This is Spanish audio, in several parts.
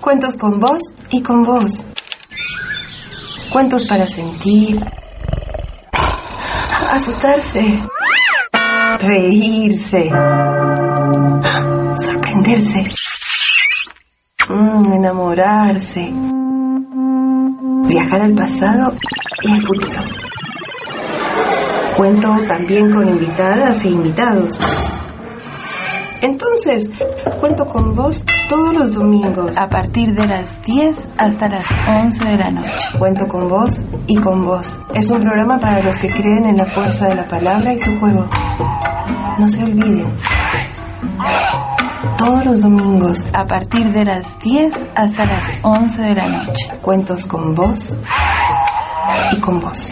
Cuentos con voz y con voz. Cuentos para sentir, asustarse, reírse, sorprenderse, enamorarse, viajar al pasado y al futuro. Cuento también con invitadas e invitados. Entonces, cuento con vos todos los domingos a partir de las 10 hasta las 11 de la noche. Cuento con vos y con vos. Es un programa para los que creen en la fuerza de la palabra y su juego. No se olviden. Todos los domingos a partir de las 10 hasta las 11 de la noche. Cuentos con vos y con vos.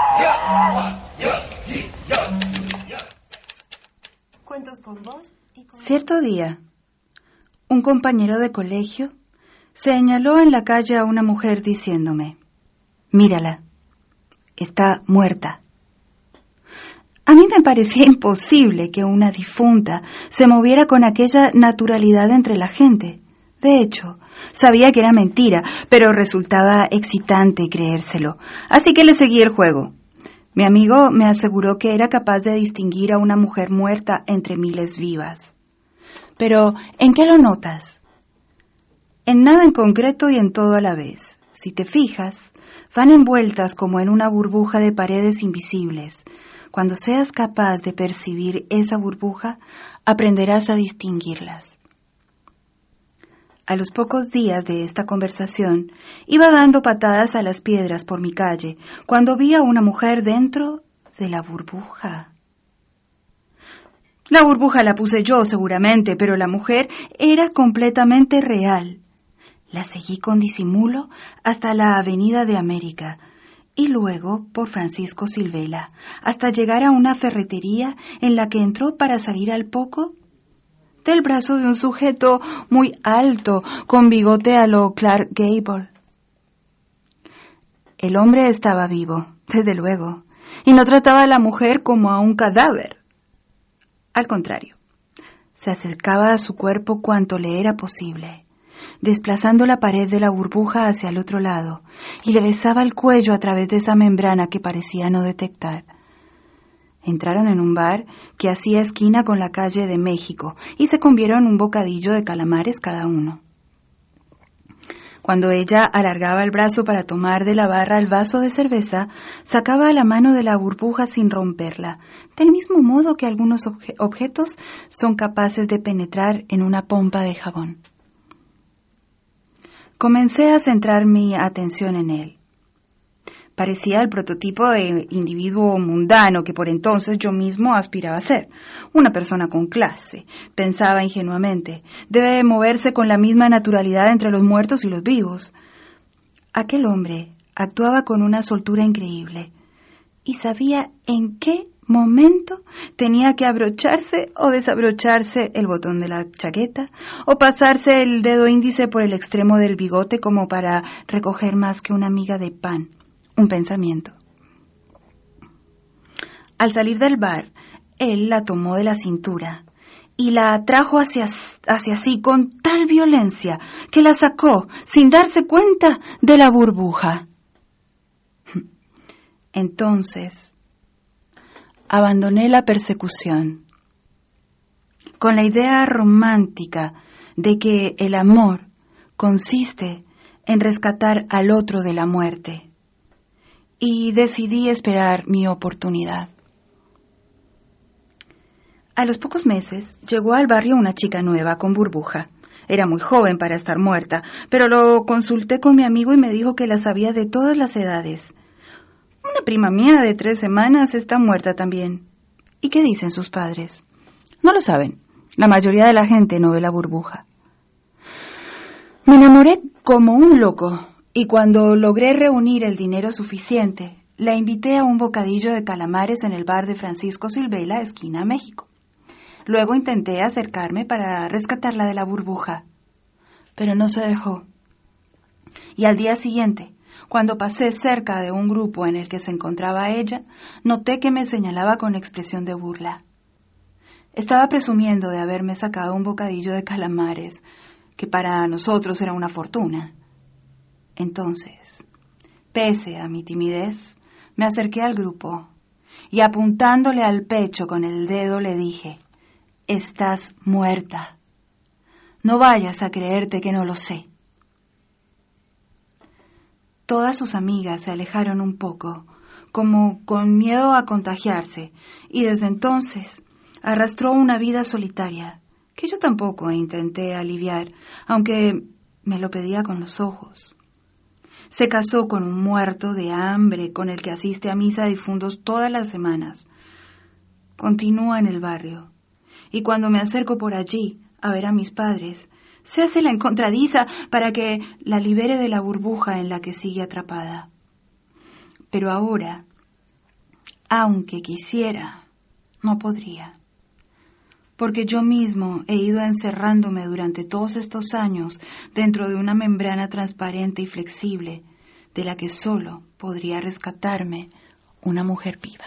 Cuentos con vos. Cierto día, un compañero de colegio señaló en la calle a una mujer diciéndome: «Mírala, está muerta». A mí me parecía imposible que una difunta se moviera con aquella naturalidad entre la gente. De hecho, sabía que era mentira, pero resultaba excitante creérselo, así que le seguí el juego. Mi amigo me aseguró que era capaz de distinguir a una mujer muerta entre miles vivas. Pero, ¿en qué lo notas? En nada en concreto y en todo a la vez. Si te fijas, van envueltas como en una burbuja de paredes invisibles. Cuando seas capaz de percibir esa burbuja, aprenderás a distinguirlas. A los pocos días de esta conversación, iba dando patadas a las piedras por mi calle, cuando vi a una mujer dentro de la burbuja. La burbuja la puse yo seguramente, pero la mujer era completamente real. La seguí con disimulo hasta la Avenida de América y luego por Francisco Silvela, hasta llegar a una ferretería en la que entró para salir al poco del brazo de un sujeto muy alto, con bigote a lo Clark Gable. El hombre estaba vivo, desde luego, y no trataba a la mujer como a un cadáver. Al contrario, se acercaba a su cuerpo cuanto le era posible, desplazando la pared de la burbuja hacia el otro lado, y le besaba el cuello a través de esa membrana que parecía no detectar. Entraron en un bar que hacía esquina con la calle de México y se comieron un bocadillo de calamares cada uno. Cuando ella alargaba el brazo para tomar de la barra el vaso de cerveza, sacaba la mano de la burbuja sin romperla, del mismo modo que algunos objetos son capaces de penetrar en una pompa de jabón. Comencé a centrar mi atención en él. Parecía el prototipo de individuo mundano que por entonces yo mismo aspiraba a ser. Una persona con clase, pensaba ingenuamente. Debe moverse con la misma naturalidad entre los muertos y los vivos. Aquel hombre actuaba con una soltura increíble y sabía en qué momento tenía que abrocharse o desabrocharse el botón de la chaqueta o pasarse el dedo índice por el extremo del bigote como para recoger más que una miga de pan. Un pensamiento. Al salir del bar, él la tomó de la cintura y la atrajo hacia sí con tal violencia que la sacó sin darse cuenta de la burbuja. Entonces, abandoné la persecución con la idea romántica de que el amor consiste en rescatar al otro de la muerte. Y decidí esperar mi oportunidad. A los pocos meses llegó al barrio una chica nueva con burbuja. Era muy joven para estar muerta, pero lo consulté con mi amigo y me dijo que la sabía de todas las edades. Una prima mía de 3 semanas está muerta también. ¿Y qué dicen sus padres? No lo saben. La mayoría de la gente no ve la burbuja. Me enamoré como un loco. Y cuando logré reunir el dinero suficiente, la invité a un bocadillo de calamares en el bar de Francisco Silvela, esquina México. Luego intenté acercarme para rescatarla de la burbuja, pero no se dejó. Y al día siguiente, cuando pasé cerca de un grupo en el que se encontraba ella, noté que me señalaba con expresión de burla. Estaba presumiendo de haberme sacado un bocadillo de calamares. que para nosotros era una fortuna. Entonces, pese a mi timidez, me acerqué al grupo y apuntándole al pecho con el dedo le dije: «Estás muerta. No vayas a creerte que no lo sé». Todas sus amigas se alejaron un poco, como con miedo a contagiarse, y desde entonces arrastró una vida solitaria, que yo tampoco intenté aliviar, aunque me lo pedía con los ojos. Se casó con un muerto de hambre con el que asiste a misa de difuntos todas las semanas. Continúa en el barrio, y cuando me acerco por allí a ver a mis padres, se hace la encontradiza para que la libere de la burbuja en la que sigue atrapada. Pero ahora, aunque quisiera, no podría. Porque yo mismo he ido encerrándome durante todos estos años dentro de una membrana transparente y flexible, de la que solo podría rescatarme una mujer viva.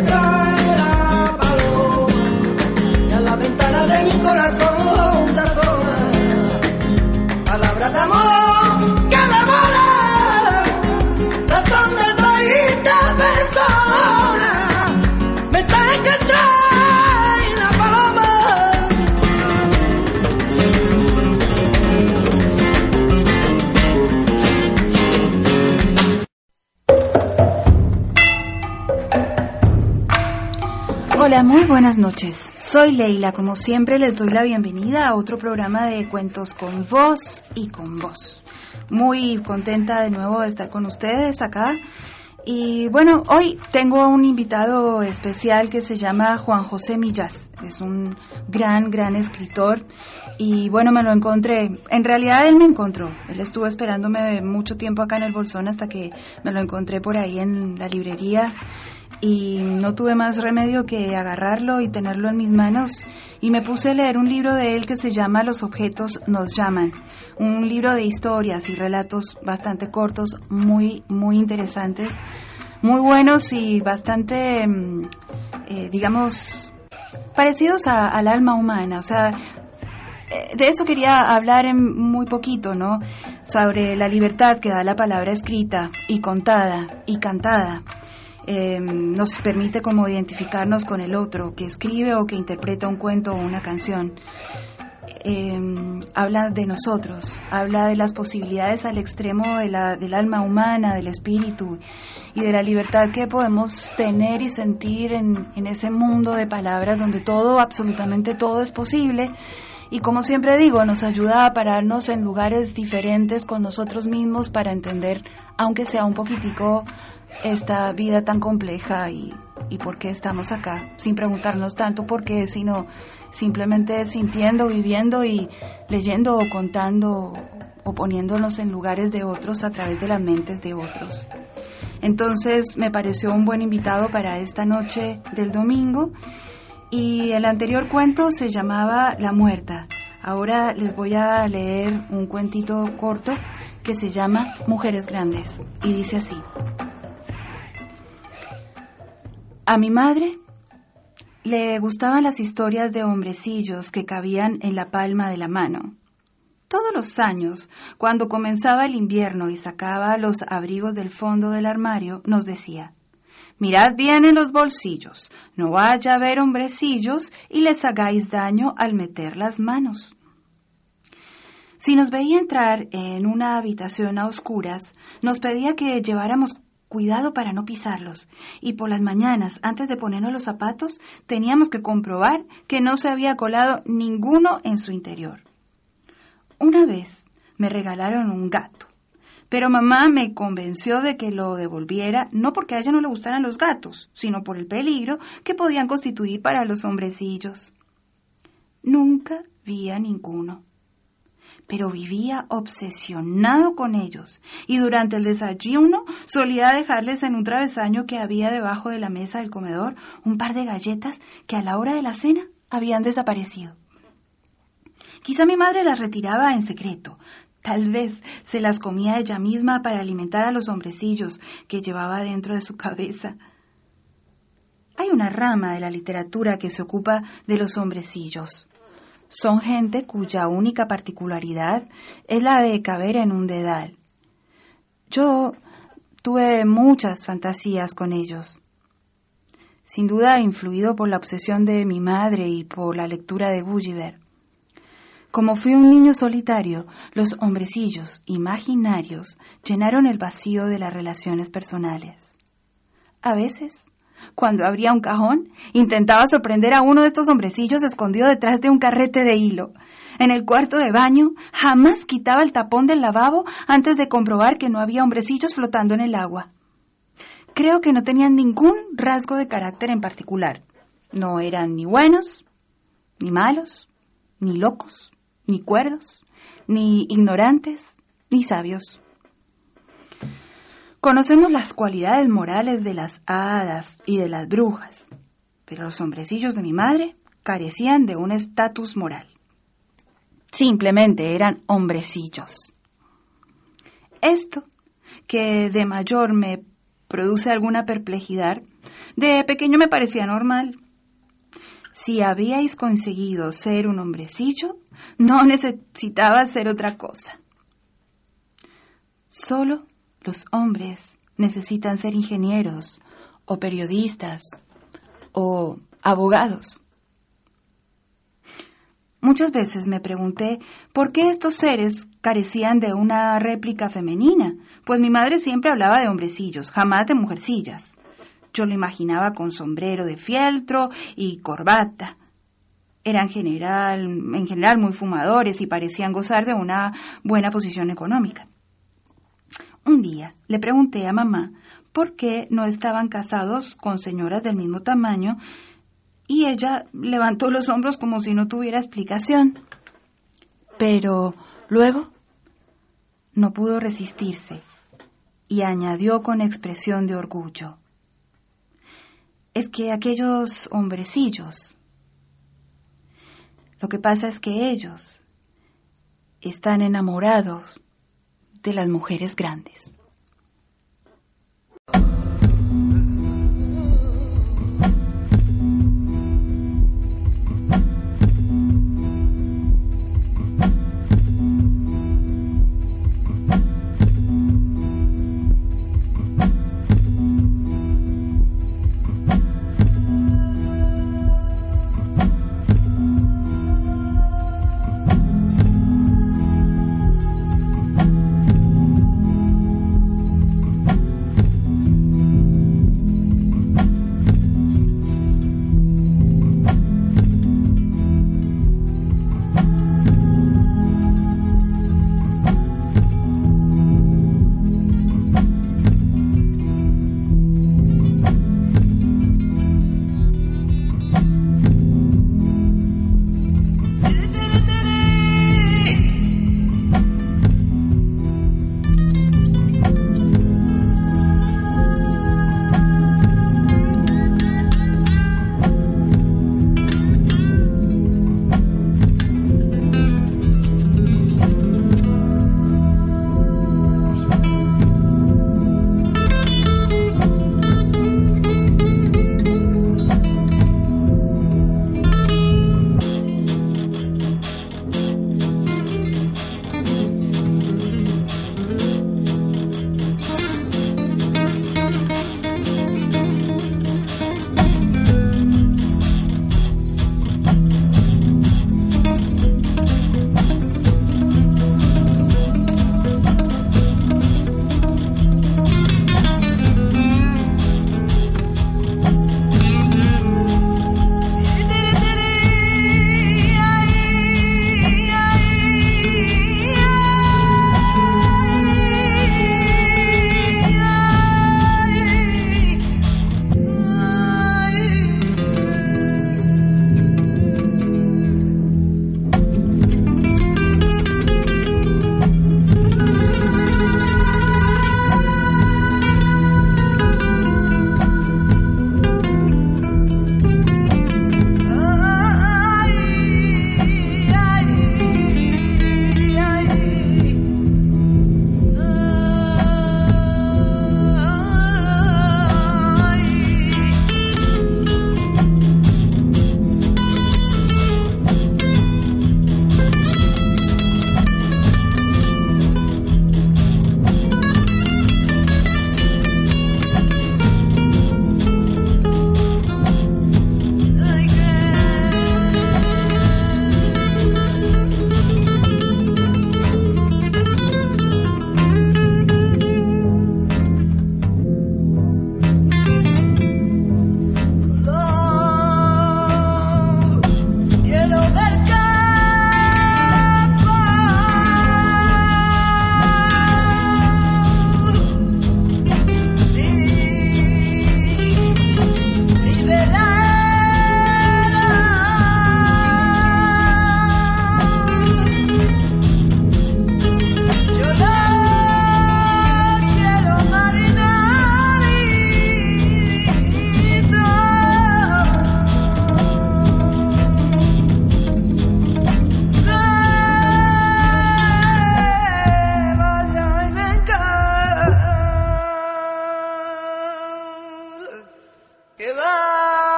trae la paloma y a la ventana de mi corazón se asoma palabras de amor que devoran razón de todita persona, mensajes que trae la paloma. Hola, muy buenas noches. Soy Leila. Como siempre les doy la bienvenida a otro programa de Cuentos con Voz y con Voz. Muy contenta de nuevo de estar con ustedes acá. Y bueno, hoy tengo a un invitado especial que se llama Juan José Millás. Es un gran escritor. Y bueno, me lo encontré. En realidad él me encontró. Él estuvo esperándome mucho tiempo acá en el Bolsón hasta que me lo encontré por ahí en la librería. Y no tuve más remedio que agarrarlo y tenerlo en mis manos, y me puse a leer un libro de él que se llama Los objetos nos llaman, un libro de historias y relatos bastante cortos, muy interesantes, muy buenos y bastante, digamos, parecidos al alma humana. O sea, de eso quería hablar en muy poquito, ¿no? Sobre la libertad que da la palabra escrita y contada y cantada. Nos permite como identificarnos con el otro que escribe o que interpreta un cuento o una canción. Habla de nosotros, habla de las posibilidades al extremo del alma humana, del espíritu y de la libertad que podemos tener y sentir en ese mundo de palabras donde todo, absolutamente todo es posible. Y como siempre digo, nos ayuda a pararnos en lugares diferentes con nosotros mismos para entender, aunque sea un poquitico, esta vida tan compleja y por qué estamos acá, sin preguntarnos tanto por qué, sino simplemente sintiendo, viviendo y leyendo o contando o poniéndonos en lugares de otros a través de las mentes de otros. Entonces me pareció un buen invitado para esta noche del domingo, y el anterior cuento se llamaba La Muerta. Ahora les voy a leer un cuentito corto que se llama Mujeres Grandes y dice así. A mi madre le gustaban las historias de hombrecillos que cabían en la palma de la mano. Todos los años, cuando comenzaba el invierno y sacaba los abrigos del fondo del armario, nos decía: mirad bien en los bolsillos, no vaya a haber hombrecillos y les hagáis daño al meter las manos. Si nos veía entrar en una habitación a oscuras, nos pedía que lleváramos cuidado para no pisarlos, y por las mañanas, antes de ponernos los zapatos, teníamos que comprobar que no se había colado ninguno en su interior. Una vez me regalaron un gato, pero mamá me convenció de que lo devolviera, no porque a ella no le gustaran los gatos, sino por el peligro que podían constituir para los hombrecillos. Nunca vi a ninguno, pero vivía obsesionado con ellos, y durante el desayuno solía dejarles en un travesaño que había debajo de la mesa del comedor un par de galletas que a la hora de la cena habían desaparecido. Quizá mi madre las retiraba en secreto, tal vez se las comía ella misma para alimentar a los hombrecillos que llevaba dentro de su cabeza. Hay una rama de la literatura que se ocupa de los hombrecillos. Son gente cuya única particularidad es la de caber en un dedal. Yo tuve muchas fantasías con ellos. Sin duda influido por la obsesión de mi madre y por la lectura de Gulliver. Como fui un niño solitario, los hombrecillos imaginarios llenaron el vacío de las relaciones personales. A veces, cuando abría un cajón, intentaba sorprender a uno de estos hombrecillos escondido detrás de un carrete de hilo. En el cuarto de baño, jamás quitaba el tapón del lavabo antes de comprobar que no había hombrecillos flotando en el agua. Creo que no tenían ningún rasgo de carácter en particular. No eran ni buenos, ni malos, ni locos, ni cuerdos, ni ignorantes, ni sabios. Conocemos las cualidades morales de las hadas y de las brujas, pero los hombrecillos de mi madre carecían de un estatus moral. Simplemente eran hombrecillos. Esto, que de mayor me produce alguna perplejidad, de pequeño me parecía normal. Si habíais conseguido ser un hombrecillo, no necesitaba ser otra cosa. Solo los hombres necesitan ser ingenieros, o periodistas, o abogados. Muchas veces me pregunté por qué estos seres carecían de una réplica femenina, pues mi madre siempre hablaba de hombrecillos, jamás de mujercillas. Yo lo imaginaba con sombrero de fieltro y corbata. Eran en general muy fumadores y parecían gozar de una buena posición económica. Un día le pregunté a mamá por qué no estaban casados con señoras del mismo tamaño, y ella levantó los hombros como si no tuviera explicación. Pero luego no pudo resistirse y añadió con expresión de orgullo: es que aquellos hombrecillos, lo que pasa es que ellos están enamorados de las mujeres grandes.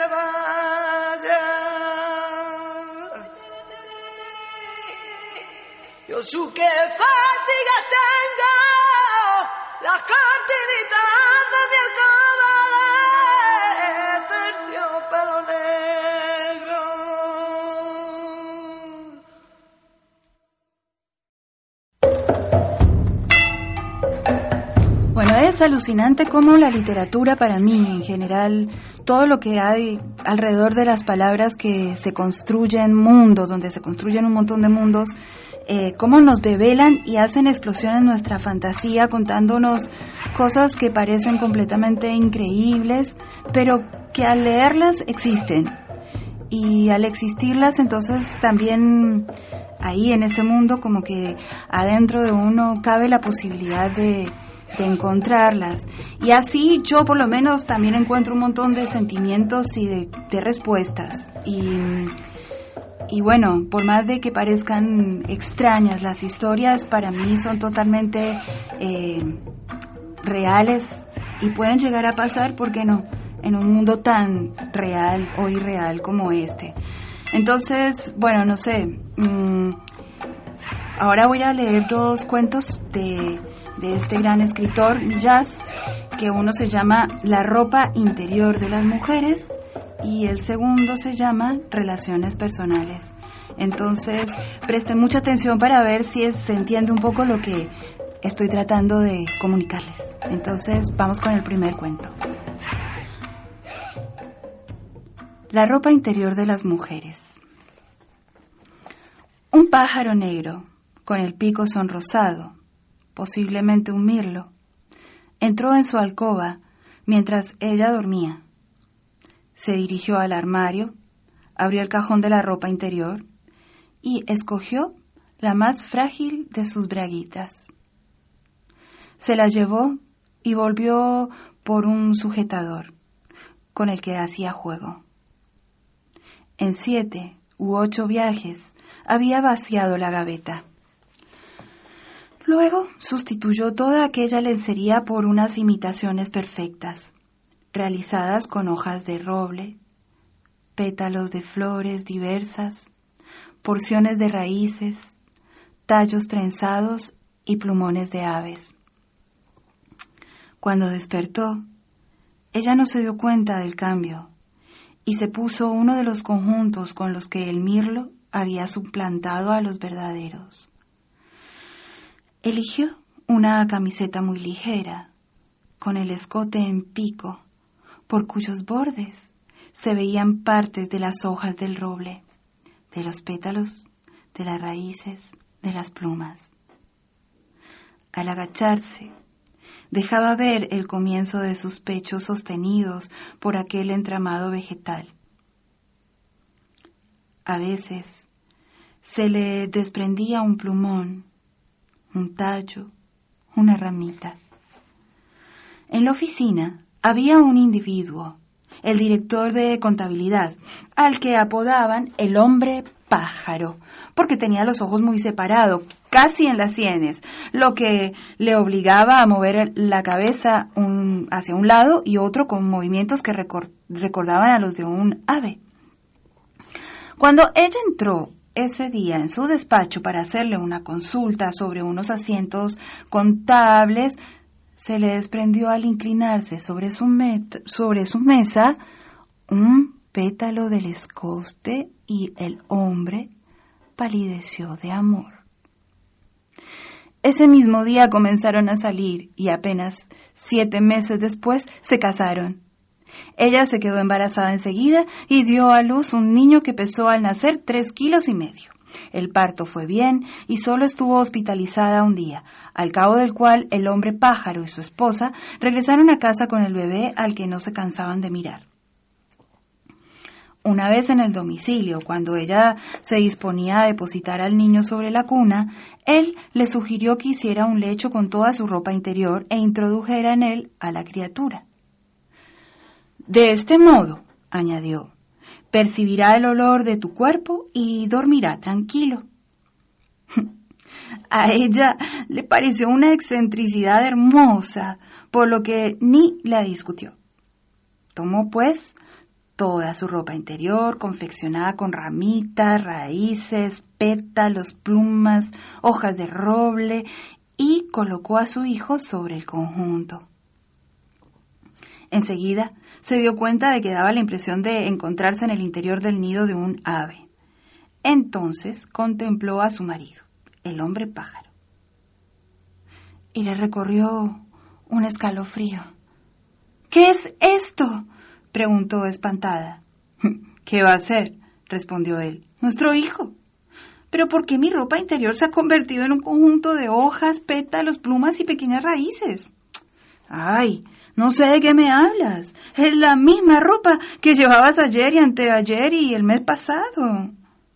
se vaya. Yo su que fatiga tengo, las cortinitas de mi alcoba de terciopelo negro. Bueno, es alucinante cómo la literatura para mí, en general, todo lo que hay alrededor de las palabras que se construyen mundos, donde se construyen un montón de mundos, cómo nos develan y hacen explosión en nuestra fantasía contándonos cosas que parecen completamente increíbles, pero que al leerlas existen. Y al existirlas, entonces también ahí en ese mundo como que adentro de uno cabe la posibilidad de encontrarlas. Y así yo por lo menos también encuentro un montón de sentimientos y de respuestas. Y bueno, por más de que parezcan extrañas, las historias para mí son totalmente reales y pueden llegar a pasar, ¿por qué no?, en un mundo tan real o irreal como este. Entonces, bueno, no sé, ahora voy a leer 2 cuentos de este gran escritor Millás, que uno se llama La ropa interior de las mujeres y el segundo se llama Relaciones personales. Entonces, presten mucha atención para ver si se entiende un poco lo que estoy tratando de comunicarles. Entonces, vamos con el primer cuento. La ropa interior de las mujeres. Un pájaro negro, con el pico sonrosado, posiblemente un mirlo, entró en su alcoba mientras ella dormía. Se dirigió al armario, abrió el cajón de la ropa interior y escogió la más frágil de sus braguitas. Se la llevó y volvió por un sujetador, con el que hacía juego. En 7 u 8 viajes había vaciado la gaveta. Luego sustituyó toda aquella lencería por unas imitaciones perfectas, realizadas con hojas de roble, pétalos de flores diversas, porciones de raíces, tallos trenzados y plumones de aves. Cuando despertó, ella no se dio cuenta del cambio y se puso uno de los conjuntos con los que el mirlo había suplantado a los verdaderos. Eligió una camiseta muy ligera, con el escote en pico, por cuyos bordes se veían partes de las hojas del roble, de los pétalos, de las raíces, de las plumas. Al agacharse, dejaba ver el comienzo de sus pechos sostenidos por aquel entramado vegetal. A veces se le desprendía un plumón, un tallo, una ramita. En la oficina había un individuo, el director de contabilidad, al que apodaban el hombre pájaro, porque tenía los ojos muy separados, casi en las sienes, lo que le obligaba a mover la cabeza hacia un lado y otro con movimientos que recordaban a los de un ave. Cuando ella entró ese día en su despacho para hacerle una consulta sobre unos asientos contables, se le desprendió al inclinarse sobre su mesa un pétalo del escote y el hombre palideció de amor. Ese mismo día comenzaron a salir y apenas 7 meses después se casaron. Ella se quedó embarazada enseguida y dio a luz un niño que pesó al nacer 3,5 kilos. El parto fue bien y solo estuvo hospitalizada un día, al cabo del cual el hombre pájaro y su esposa regresaron a casa con el bebé al que no se cansaban de mirar. Una vez en el domicilio, cuando ella se disponía a depositar al niño sobre la cuna, él le sugirió que hiciera un lecho con toda su ropa interior e introdujera en él a la criatura. De este modo, añadió, percibirá el olor de tu cuerpo y dormirá tranquilo. A ella le pareció una excentricidad hermosa, por lo que ni la discutió. Tomó, pues, toda su ropa interior, confeccionada con ramitas, raíces, pétalos, plumas, hojas de roble, y colocó a su hijo sobre el conjunto. Enseguida se dio cuenta de que daba la impresión de encontrarse en el interior del nido de un ave. Entonces contempló a su marido, el hombre pájaro, y le recorrió un escalofrío. «¿Qué es esto?», preguntó espantada. «¿Qué va a ser?», respondió él. «Nuestro hijo». «¿Pero por qué mi ropa interior se ha convertido en un conjunto de hojas, pétalos, plumas y pequeñas raíces?» «Ay, no sé de qué me hablas. Es la misma ropa que llevabas ayer y anteayer y el mes pasado».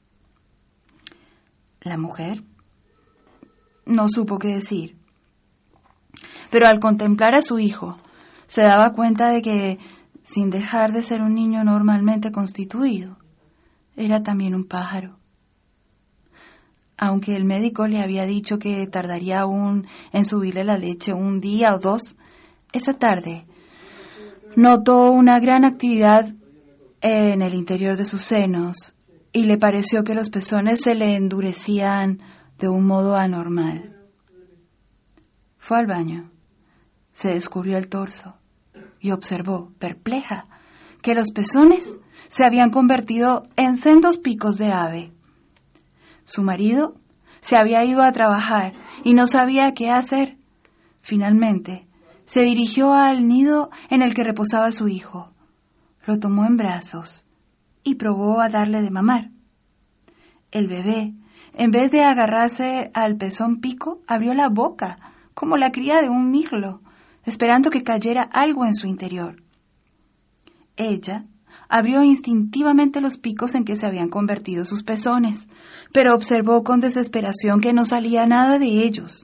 La mujer no supo qué decir, pero al contemplar a su hijo, se daba cuenta de que, sin dejar de ser un niño normalmente constituido, era también un pájaro. Aunque el médico le había dicho que tardaría aún en subirle la leche 1 día o 2, esa tarde notó una gran actividad en el interior de sus senos y le pareció que los pezones se le endurecían de un modo anormal. Fue al baño, se descubrió el torso y observó, perpleja, que los pezones se habían convertido en sendos picos de ave. Su marido se había ido a trabajar y no sabía qué hacer. Finalmente, se dirigió al nido en el que reposaba su hijo. Lo tomó en brazos y probó a darle de mamar. El bebé, en vez de agarrarse al pezón pico, abrió la boca, como la cría de un mirlo, esperando que cayera algo en su interior. Ella abrió instintivamente los picos en que se habían convertido sus pezones, pero observó con desesperación que no salía nada de ellos.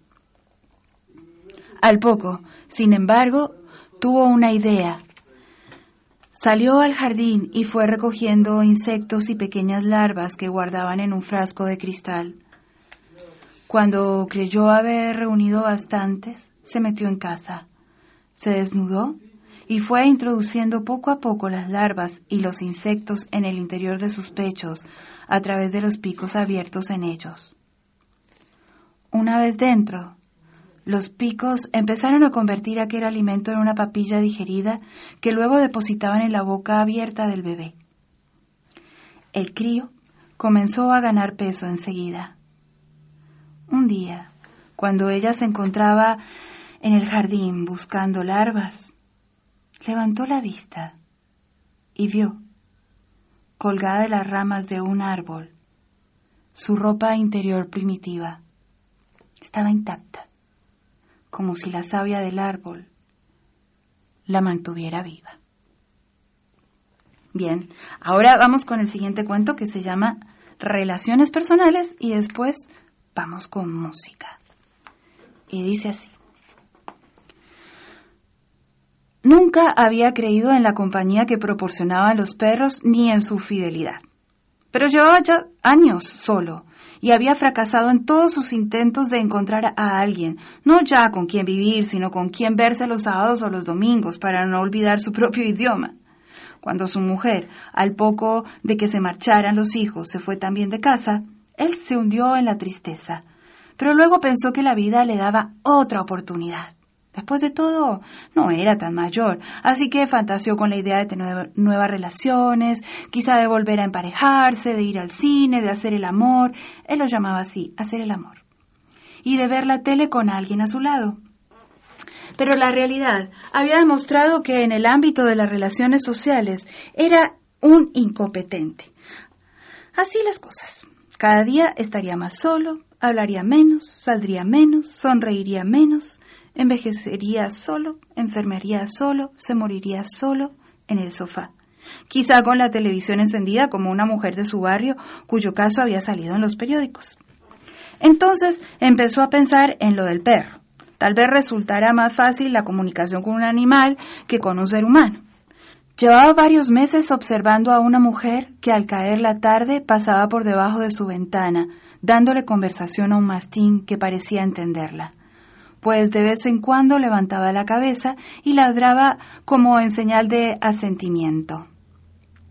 Al poco, sin embargo, tuvo una idea. Salió al jardín y fue recogiendo insectos y pequeñas larvas que guardaban en un frasco de cristal. Cuando creyó haber reunido bastantes, se metió en casa, se desnudó y fue introduciendo poco a poco las larvas y los insectos en el interior de sus pechos a través de los picos abiertos en ellos. Una vez dentro, los picos empezaron a convertir aquel alimento en una papilla digerida que luego depositaban en la boca abierta del bebé. El crío comenzó a ganar peso enseguida. Un día, cuando ella se encontraba en el jardín buscando larvas, levantó la vista y vio, colgada de las ramas de un árbol, su ropa interior primitiva. Estaba intacta, como si la savia del árbol la mantuviera viva. Bien, ahora vamos con el siguiente cuento que se llama Relaciones Personales y después vamos con música. Y dice así. Nunca había creído en la compañía que proporcionaban los perros ni en su fidelidad. Pero llevaba ya años solo y había fracasado en todos sus intentos de encontrar a alguien, no ya con quien vivir, sino con quien verse los sábados o los domingos para no olvidar su propio idioma. Cuando su mujer, al poco de que se marcharan los hijos, se fue también de casa, él se hundió en la tristeza, pero luego pensó que la vida le daba otra oportunidad. Después de todo, no era tan mayor, así que fantaseó con la idea de tener nuevas relaciones, quizá de volver a emparejarse, de ir al cine, de hacer el amor, él lo llamaba así, hacer el amor, y de ver la tele con alguien a su lado. Pero la realidad había demostrado que en el ámbito de las relaciones sociales era un incompetente. Así las cosas. Cada día estaría más solo, hablaría menos, saldría menos, sonreiría menos, envejecería solo, enfermaría solo, se moriría solo en el sofá. Quizá con la televisión encendida como una mujer de su barrio cuyo caso había salido en los periódicos. Entonces empezó a pensar en lo del perro. Tal vez resultara más fácil la comunicación con un animal que con un ser humano. Llevaba varios meses observando a una mujer que al caer la tarde pasaba por debajo de su ventana, dándole conversación a un mastín que parecía entenderla, pues de vez en cuando levantaba la cabeza y ladraba como en señal de asentimiento.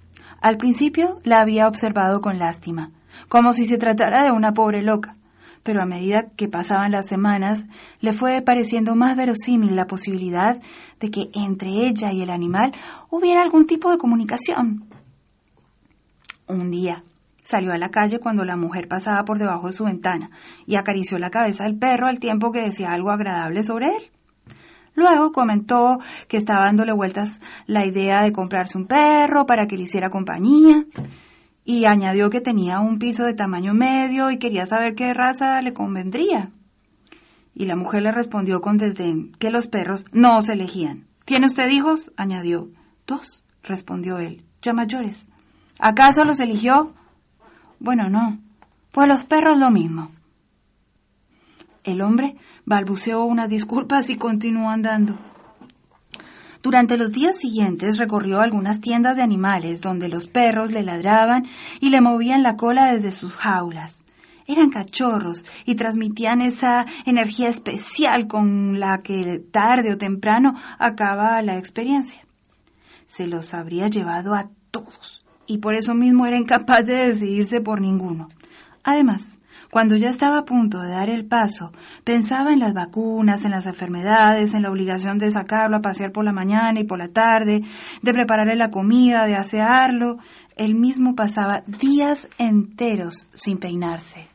Al principio la había observado con lástima, como si se tratara de una pobre loca, pero a medida que pasaban las semanas, le fue pareciendo más verosímil la posibilidad de que entre ella y el animal hubiera algún tipo de comunicación. Un día salió a la calle cuando la mujer pasaba por debajo de su ventana y acarició la cabeza del perro al tiempo que decía algo agradable sobre él. Luego comentó que estaba dándole vueltas la idea de comprarse un perro para que le hiciera compañía y añadió que tenía un piso de tamaño medio y quería saber qué raza le convendría. Y la mujer le respondió con desdén que los perros no se elegían. ¿Tiene usted hijos?, añadió. 2, respondió él, ya mayores. ¿Acaso los eligió? Bueno, no, pues los perros lo mismo. El hombre balbuceó unas disculpas y continuó andando. Durante los días siguientes recorrió algunas tiendas de animales donde los perros le ladraban y le movían la cola desde sus jaulas. Eran cachorros y transmitían esa energía especial con la que tarde o temprano acaba la experiencia. Se los habría llevado a todos y por eso mismo era incapaz de decidirse por ninguno. Además, cuando ya estaba a punto de dar el paso, pensaba en las vacunas, en las enfermedades, en la obligación de sacarlo a pasear por la mañana y por la tarde, de prepararle la comida, de asearlo. Él mismo pasaba días enteros sin peinarse.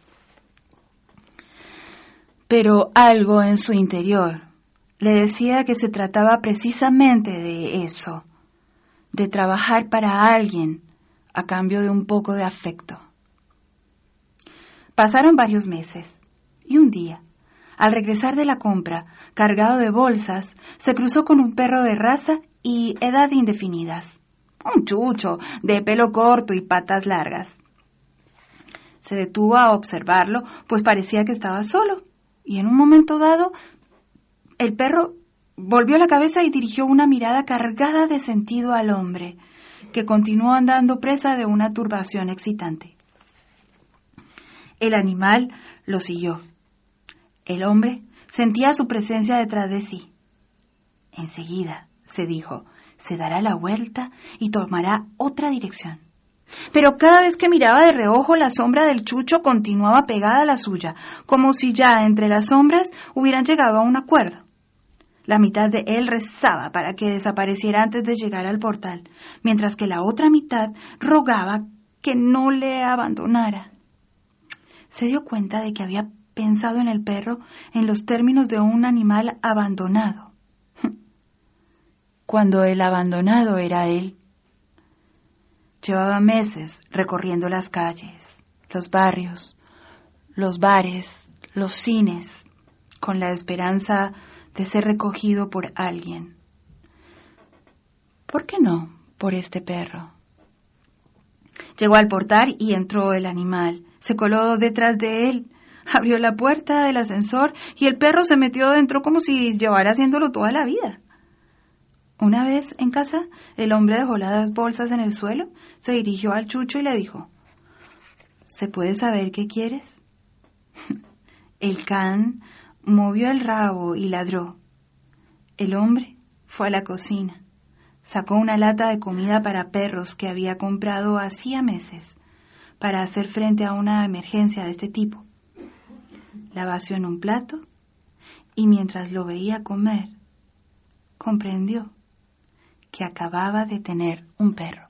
Pero algo en su interior le decía que se trataba precisamente de eso, de trabajar para alguien a cambio de un poco de afecto. Pasaron varios meses, y un día, al regresar de la compra, cargado de bolsas, se cruzó con un perro de raza y edad indefinidas. Un chucho, de pelo corto y patas largas. Se detuvo a observarlo, pues parecía que estaba solo, y en un momento dado, el perro volvió la cabeza y dirigió una mirada cargada de sentido al hombre, que continuó andando presa de una turbación excitante. El animal lo siguió. El hombre sentía su presencia detrás de sí. Enseguida, se dijo, se dará la vuelta y tomará otra dirección. Pero cada vez que miraba de reojo, la sombra del chucho continuaba pegada a la suya, como si ya entre las sombras hubieran llegado a un acuerdo. La mitad de él rezaba para que desapareciera antes de llegar al portal, mientras que la otra mitad rogaba que no le abandonara. Se dio cuenta de que había pensado en el perro en los términos de un animal abandonado, cuando el abandonado era él. Llevaba meses recorriendo las calles, los barrios, los bares, los cines, con la esperanza de ser recogido por alguien. ¿Por qué no por este perro? Llegó al portal y entró el animal. Se coló detrás de él, abrió la puerta del ascensor y el perro se metió dentro como si llevara haciéndolo toda la vida. Una vez en casa, el hombre dejó las bolsas en el suelo, se dirigió al chucho y le dijo: ¿Se puede saber qué quieres? El can movió el rabo y ladró. El hombre fue a la cocina, sacó una lata de comida para perros que había comprado hacía meses para hacer frente a una emergencia de este tipo. La vació en un plato y mientras lo veía comer, comprendió que acababa de tener un perro.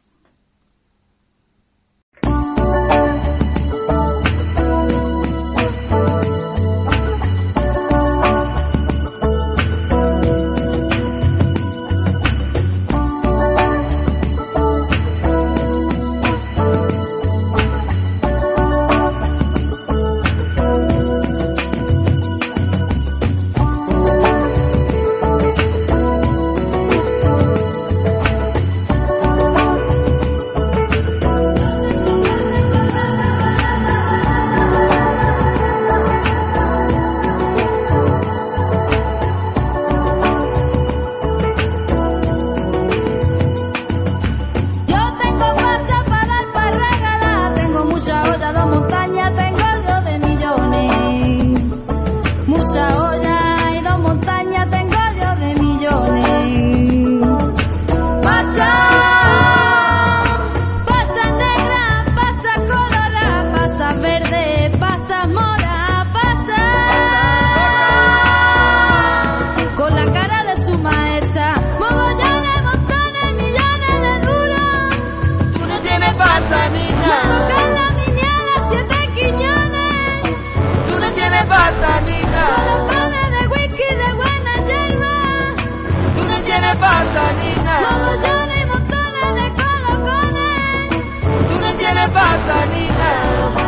pata, nina. No tocan la miniela, 7 quiñones. Tú no tienes pata, nina. Colocones de whisky de buena yerba. Tú no tienes pata, nina. Mogollones y montones de colocones. Tú no tienes pata, nina.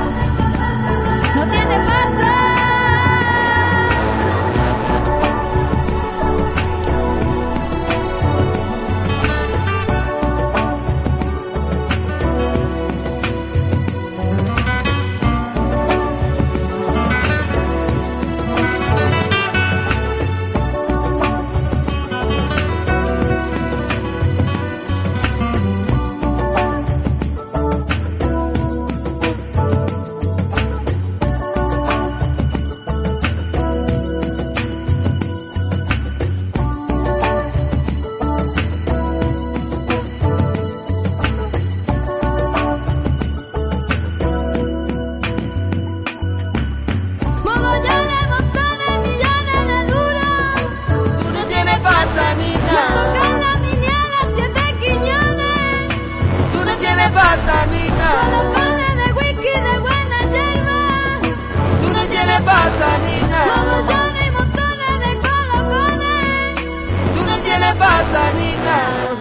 No tiene pata. Mogollones, montones, millones de duros. Tú no tienes pata, No nina. tocan la miniela, 7 quiñones. Tú no tienes pata, nina. Colocones de whisky de buena yerba. Tú no tienes pata, nina. Mogollones y montones de colocones. Tú no tienes pata, nina.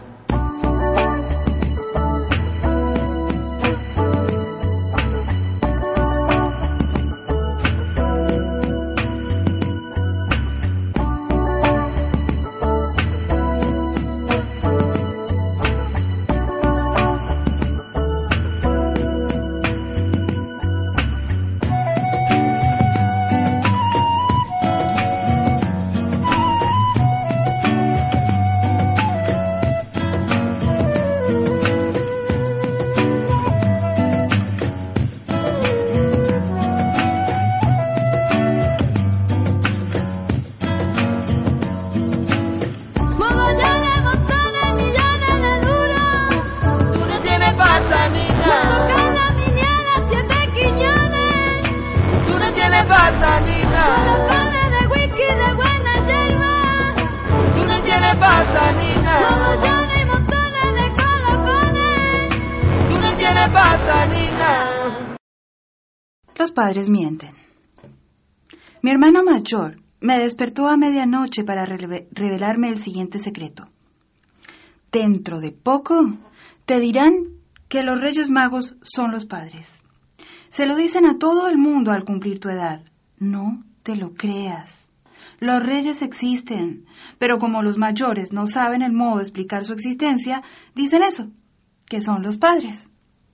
Mogollones, montones, millones de duros. Tú no tienes pata, No nina. tocan la miniela, 7 quiñones. Tú no tienes pata, nina. Colocones de whisky de buena yerba. Tú no tienes pata, nina. Mogollones y montones de colocones. Tú no tienes pata, nina. Los padres mienten. Mi hermano mayor me despertó a medianoche para revelarme el siguiente secreto. Dentro de poco te dirán que los Reyes Magos son los padres. Se lo dicen a todo el mundo al cumplir tu edad. No te lo creas. Los reyes existen, pero como los mayores no saben el modo de explicar su existencia, dicen eso, que son los padres.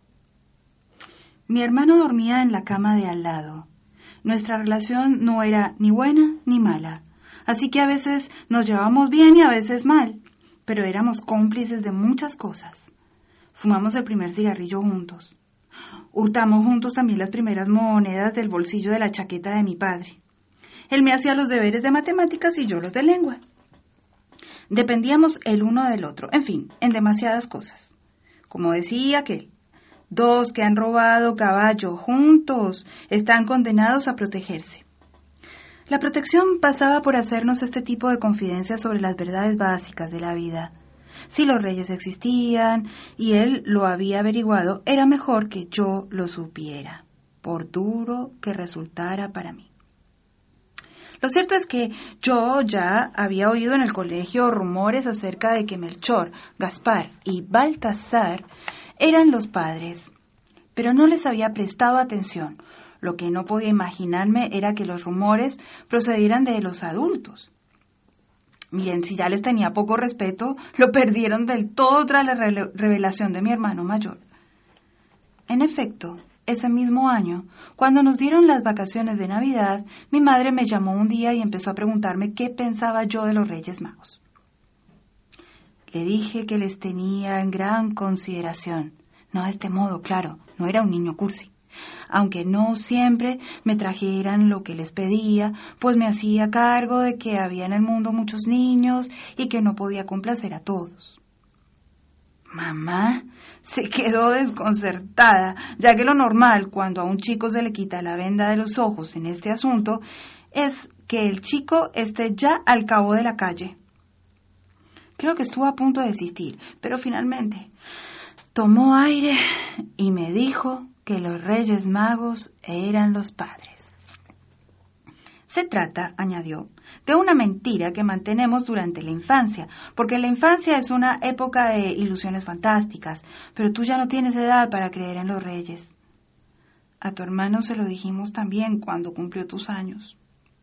Mi hermano dormía en la cama de al lado. Nuestra relación no era ni buena ni mala, así que a veces nos llevábamos bien y a veces mal, pero éramos cómplices de muchas cosas. Fumamos el primer cigarrillo juntos. Hurtamos juntos también las primeras monedas del bolsillo de la chaqueta de mi padre. Él me hacía los deberes de matemáticas y yo los de lengua. Dependíamos el uno del otro, en fin, en demasiadas cosas. Como decía aquel, 2 que han robado caballo juntos están condenados a protegerse. La protección pasaba por hacernos este tipo de confidencias sobre las verdades básicas de la vida. Si los reyes existían y él lo había averiguado, era mejor que yo lo supiera, por duro que resultara para mí. Lo cierto es que yo ya había oído en el colegio rumores acerca de que Melchor, Gaspar y Baltasar eran los padres, pero no les había prestado atención. Lo que no podía imaginarme era que los rumores procedieran de los adultos. Miren, si ya les tenía poco respeto, lo perdieron del todo tras la revelación de mi hermano mayor. En efecto, ese mismo año, cuando nos dieron las vacaciones de Navidad, mi madre me llamó un día y empezó a preguntarme qué pensaba yo de los Reyes Magos. Le dije que les tenía en gran consideración. No de este modo, claro, no era un niño cursi. Aunque no siempre me trajeran lo que les pedía, pues me hacía cargo de que había en el mundo muchos niños y que no podía complacer a todos. Mamá se quedó desconcertada, ya que lo normal cuando a un chico se le quita la venda de los ojos en este asunto es que el chico esté ya al cabo de la calle. Creo que estuvo a punto de desistir, pero finalmente Tomó aire y me dijo que los Reyes Magos eran los padres. Se trata, añadió, de una mentira que mantenemos durante la infancia, porque la infancia es una época de ilusiones fantásticas, pero tú ya no tienes edad para creer en los reyes. A tu hermano se lo dijimos también cuando cumplió tus años.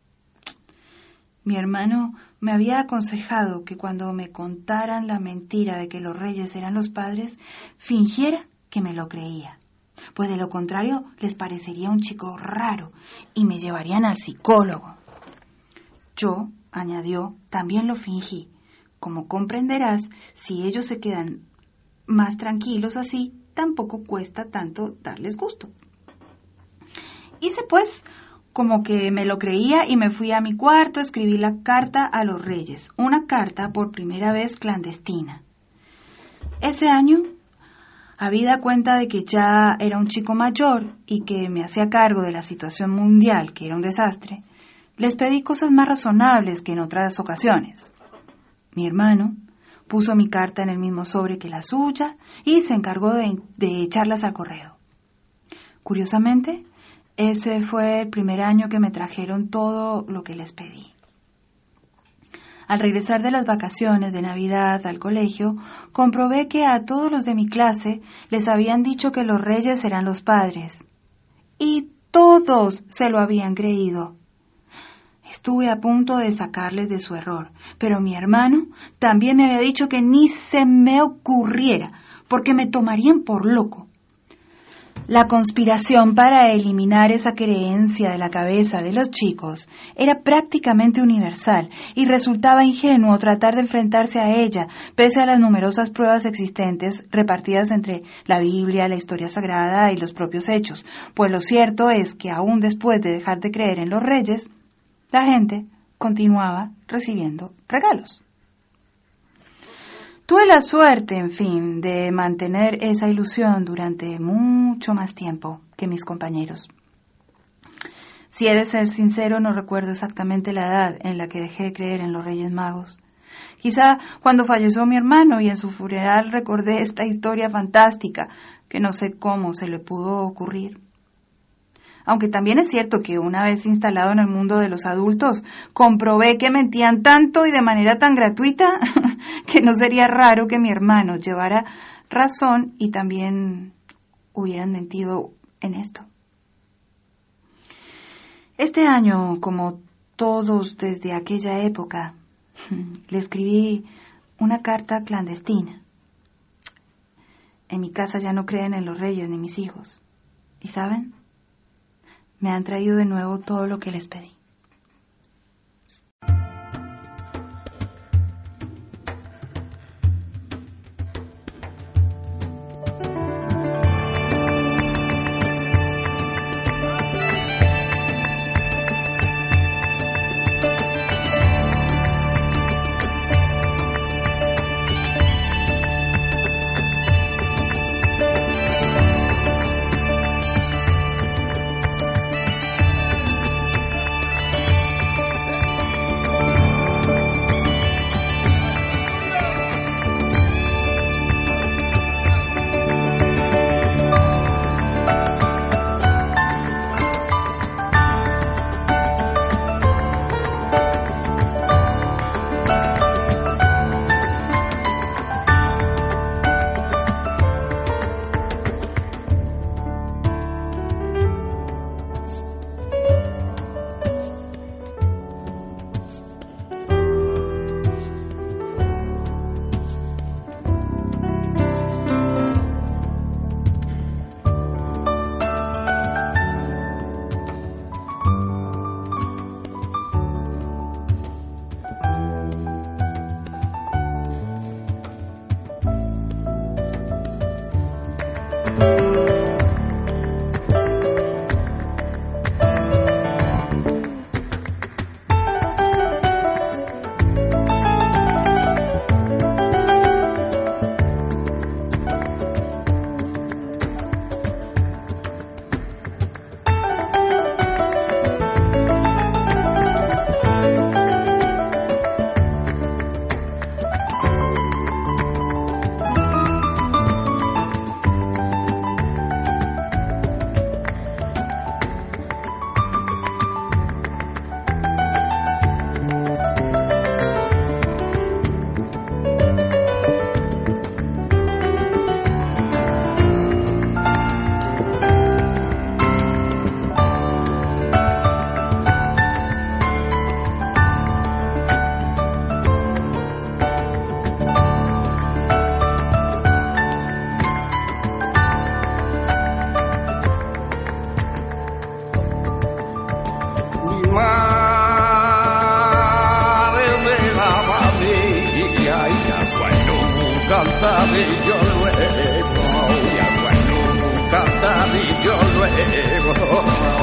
Mi hermano me había aconsejado que cuando me contaran la mentira de que los reyes eran los padres, fingiera que me lo creía, pues de lo contrario les parecería un chico raro y me llevarían al psicólogo. Yo, añadió, también lo fingí. Como comprenderás, si ellos se quedan más tranquilos así, tampoco cuesta tanto darles gusto. Hice pues como que me lo creía y me fui a mi cuarto, escribí la carta a los reyes, una carta por primera vez clandestina. Ese año, habida cuenta de que ya era un chico mayor y que me hacía cargo de la situación mundial, que era un desastre, les pedí cosas más razonables que en otras ocasiones. Mi hermano puso mi carta en el mismo sobre que la suya y se encargó de echarlas al correo. Curiosamente, ese fue el primer año que me trajeron todo lo que les pedí. Al regresar de las vacaciones de Navidad al colegio, comprobé que a todos los de mi clase les habían dicho que los reyes eran los padres. Y todos se lo habían creído. Estuve a punto de sacarles de su error, pero mi hermano también me había dicho que ni se me ocurriera, porque me tomarían por loco. La conspiración para eliminar esa creencia de la cabeza de los chicos era prácticamente universal y resultaba ingenuo tratar de enfrentarse a ella, pese a las numerosas pruebas existentes repartidas entre la Biblia, la historia sagrada y los propios hechos, pues lo cierto es que aún después de dejar de creer en los reyes, la gente continuaba recibiendo regalos. Tuve la suerte, en fin, de mantener esa ilusión durante mucho más tiempo que mis compañeros. Si he de ser sincero, no recuerdo exactamente la edad en la que dejé de creer en los Reyes Magos. Quizá cuando falleció mi hermano y en su funeral recordé esta historia fantástica que no sé cómo se le pudo ocurrir. Aunque también es cierto que una vez instalado en el mundo de los adultos, comprobé que mentían tanto y de manera tan gratuita que no sería raro que mi hermano llevara razón y también hubieran mentido en esto. Este año, como todos desde aquella época, le escribí una carta clandestina. En mi casa ya no creen en los reyes ni mis hijos. ¿Y saben? Me han traído de nuevo todo lo que les pedí. cantadillo luego, y hago en un cantadillo luego.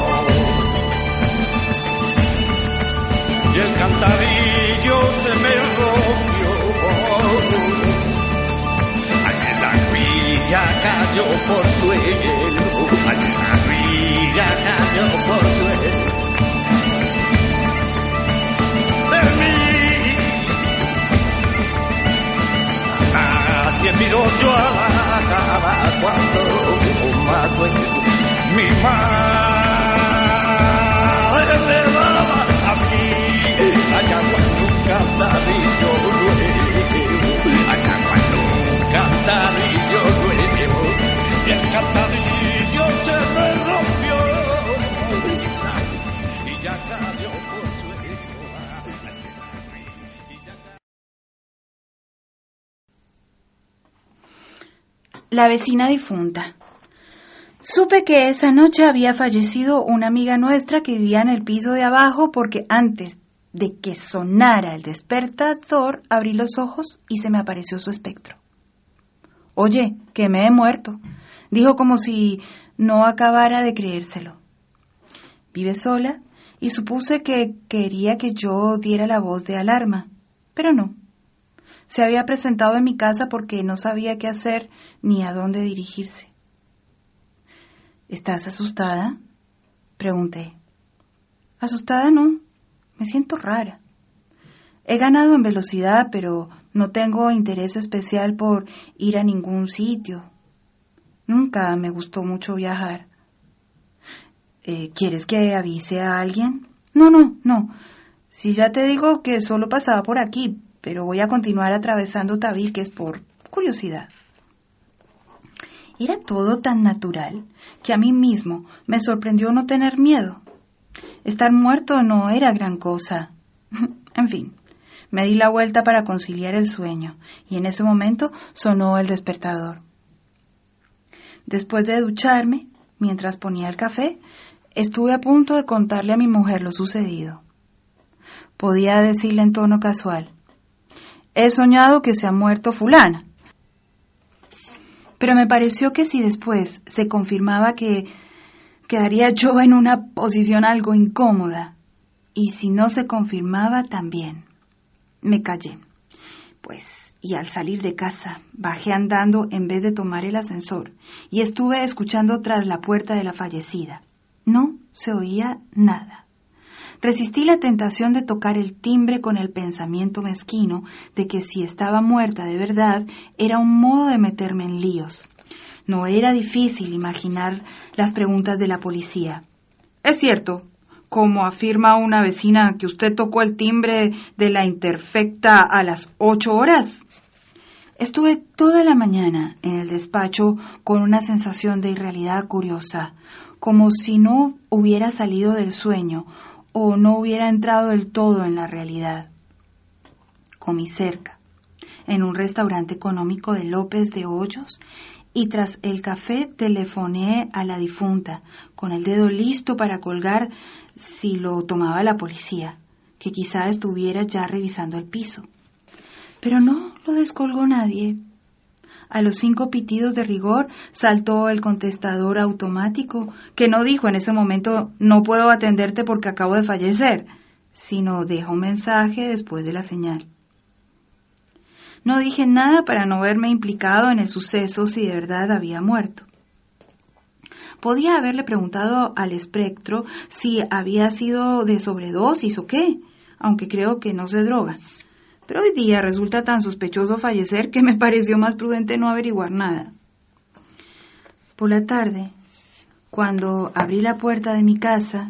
Y el cantadillo se me rompió, ay, en la guilla cayó por suelo, ay, en la guilla cayó por suelo. De mí nadie miró yo a la cara cuando mato mi madre me daba a mí. Allá cuando un cantadillo nuevo, allá cuando un cantadillo nuevo, y el cantadillo se me rompió, y ya cayó por suelo. La vecina difunta. Supe que esa noche había fallecido una amiga nuestra que vivía en el piso de abajo porque antes de que sonara el despertador, abrí los ojos y se me apareció su espectro. Oye, que me he muerto, dijo como si no acabara de creérselo. Vive sola y supuse que quería que yo diera la voz de alarma, pero no. Se había presentado en mi casa porque no sabía qué hacer ni a dónde dirigirse. ¿Estás asustada?, pregunté. Asustada no. Me siento rara. He ganado en velocidad, pero no tengo interés especial por ir a ningún sitio. Nunca me gustó mucho viajar. ¿Quieres que avise a alguien? No. Si ya te digo que solo pasaba por aquí, pero voy a continuar atravesando tabiques por curiosidad. Era todo tan natural que a mí mismo me sorprendió no tener miedo. Estar muerto no era gran cosa. En fin, me di la vuelta para conciliar el sueño y en ese momento sonó el despertador. Después de ducharme, mientras ponía el café, estuve a punto de contarle a mi mujer lo sucedido. Podía decirle en tono casual: he soñado que se ha muerto fulana. Pero me pareció que si después se confirmaba que quedaría yo en una posición algo incómoda, y si no se confirmaba también. Me callé, pues, y al salir de casa bajé andando en vez de tomar el ascensor y estuve escuchando tras la puerta de la fallecida. No se oía nada. Resistí la tentación de tocar el timbre con el pensamiento mezquino de que si estaba muerta de verdad era un modo de meterme en líos. No era difícil imaginar las preguntas de la policía. ¿Es cierto, como afirma una vecina, que usted tocó el timbre de la Interfecta a las 8 horas? Estuve toda la mañana en el despacho con una sensación de irrealidad curiosa, como si no hubiera salido del sueño o no hubiera entrado del todo en la realidad. Comí cerca, en un restaurante económico de López de Hoyos, y tras el café telefoneé a la difunta, con el dedo listo para colgar si lo tomaba la policía, que quizá estuviera ya revisando el piso. Pero no lo descolgó nadie. A los 5 pitidos de rigor saltó el contestador automático, que no dijo en ese momento: no puedo atenderte porque acabo de fallecer, sino dejó un mensaje después de la señal. No dije nada para no verme implicado en el suceso si de verdad había muerto. Podía haberle preguntado al espectro si había sido de sobredosis o qué, aunque creo que no se droga. Pero hoy día resulta tan sospechoso fallecer que me pareció más prudente no averiguar nada. Por la tarde, cuando abrí la puerta de mi casa,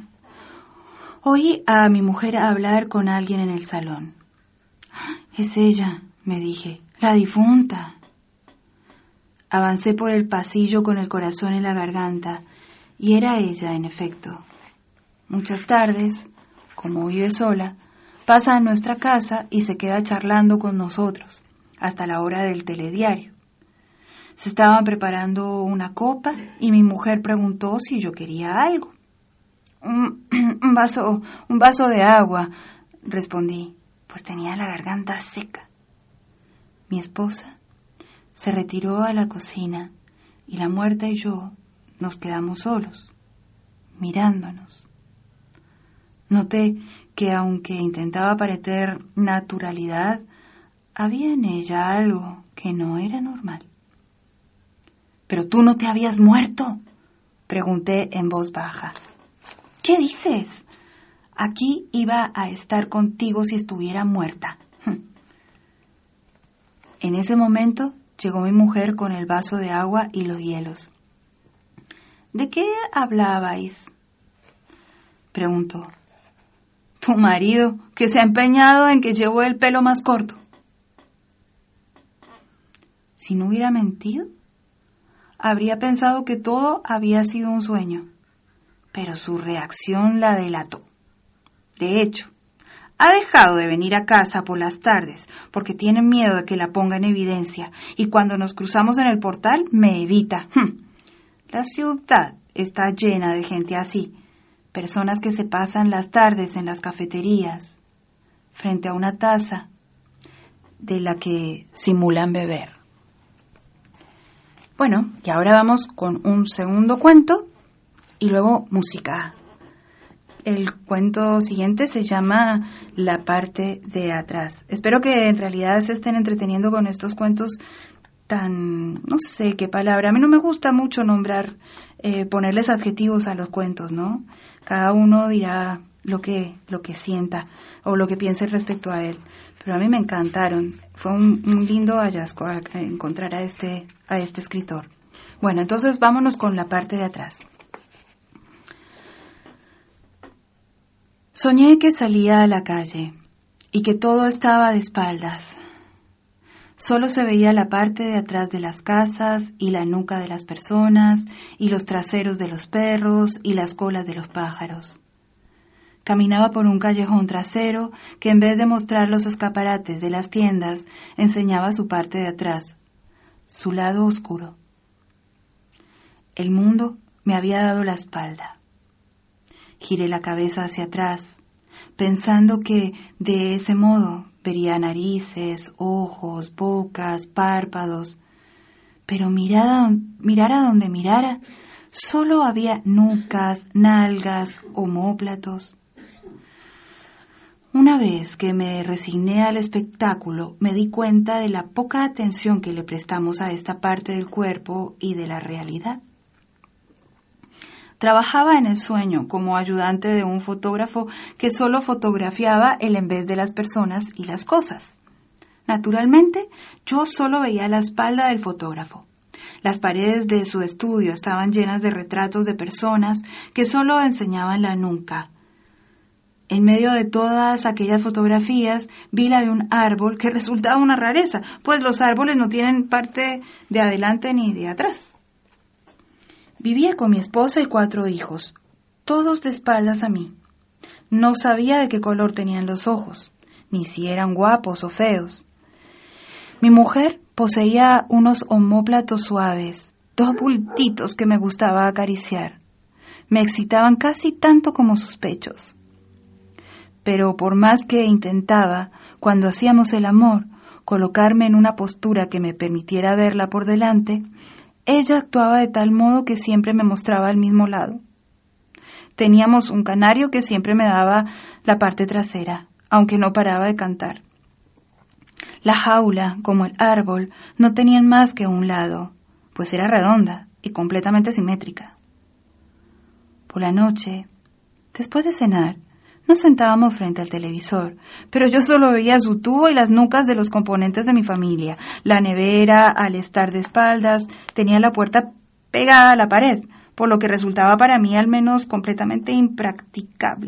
oí a mi mujer hablar con alguien en el salón. «Es ella», me dije, «la difunta». Avancé por el pasillo con el corazón en la garganta, y era ella, en efecto. Muchas tardes, como vive sola, pasa a nuestra casa y se queda charlando con nosotros, hasta la hora del telediario. Se estaban preparando una copa y mi mujer preguntó si yo quería algo. Un vaso de agua, respondí, pues tenía la garganta seca. Mi esposa se retiró a la cocina y la muerta y yo nos quedamos solos, mirándonos. Noté que aunque intentaba aparentar naturalidad, había en ella algo que no era normal. «¿Pero tú no te habías muerto?», pregunté en voz baja. «¿Qué dices? Aquí iba a estar contigo si estuviera muerta». En ese momento llegó mi mujer con el vaso de agua y los hielos. «¿De qué hablabais?», preguntó. «Tu marido, que se ha empeñado en que llevo el pelo más corto». Si no hubiera mentido, habría pensado que todo había sido un sueño, pero su reacción la delató. De hecho, ha dejado de venir a casa por las tardes porque tiene miedo de que la ponga en evidencia y cuando nos cruzamos en el portal me evita. La ciudad está llena de gente así, personas que se pasan las tardes en las cafeterías frente a una taza de la que simulan beber. Bueno, y ahora vamos con un segundo cuento y luego música. El cuento siguiente se llama La parte de atrás. Espero que en realidad se estén entreteniendo con estos cuentos tan, no sé qué palabra. A mí no me gusta mucho nombrar, ponerles adjetivos a los cuentos, ¿no? Cada uno dirá lo que sienta o lo que piense respecto a él. Pero a mí me encantaron. Fue un lindo hallazgo encontrar a este escritor. Bueno, entonces vámonos con la parte de atrás. Soñé que salía a la calle y que todo estaba de espaldas. Solo se veía la parte de atrás de las casas y la nuca de las personas y los traseros de los perros y las colas de los pájaros. Caminaba por un callejón trasero que en vez de mostrar los escaparates de las tiendas, enseñaba su parte de atrás, su lado oscuro. El mundo me había dado la espalda. Giré la cabeza hacia atrás, pensando que de ese modo vería narices, ojos, bocas, párpados. Pero mirar a donde mirara, solo había nucas, nalgas, omóplatos. Una vez que me resigné al espectáculo, me di cuenta de la poca atención que le prestamos a esta parte del cuerpo y de la realidad. Trabajaba en el sueño como ayudante de un fotógrafo que solo fotografiaba el en vez de las personas y las cosas. Naturalmente, yo solo veía la espalda del fotógrafo. Las paredes de su estudio estaban llenas de retratos de personas que solo enseñaban la nuca. En medio de todas aquellas fotografías vi la de un árbol que resultaba una rareza, pues los árboles no tienen parte de adelante ni de atrás. Vivía con mi esposa y 4 hijos, todos de espaldas a mí. No sabía de qué color tenían los ojos, ni si eran guapos o feos. Mi mujer poseía unos omóplatos suaves, 2 bultitos que me gustaba acariciar. Me excitaban casi tanto como sus pechos. Pero por más que intentaba, cuando hacíamos el amor, colocarme en una postura que me permitiera verla por delante, ella actuaba de tal modo que siempre me mostraba al mismo lado. Teníamos un canario que siempre me daba la parte trasera, aunque no paraba de cantar. La jaula, como el árbol, no tenían más que un lado, pues era redonda y completamente simétrica. Por la noche, después de cenar, nos sentábamos frente al televisor, pero yo solo veía su tubo y las nucas de los componentes de mi familia. La nevera, al estar de espaldas, tenía la puerta pegada a la pared, por lo que resultaba para mí al menos completamente impracticable.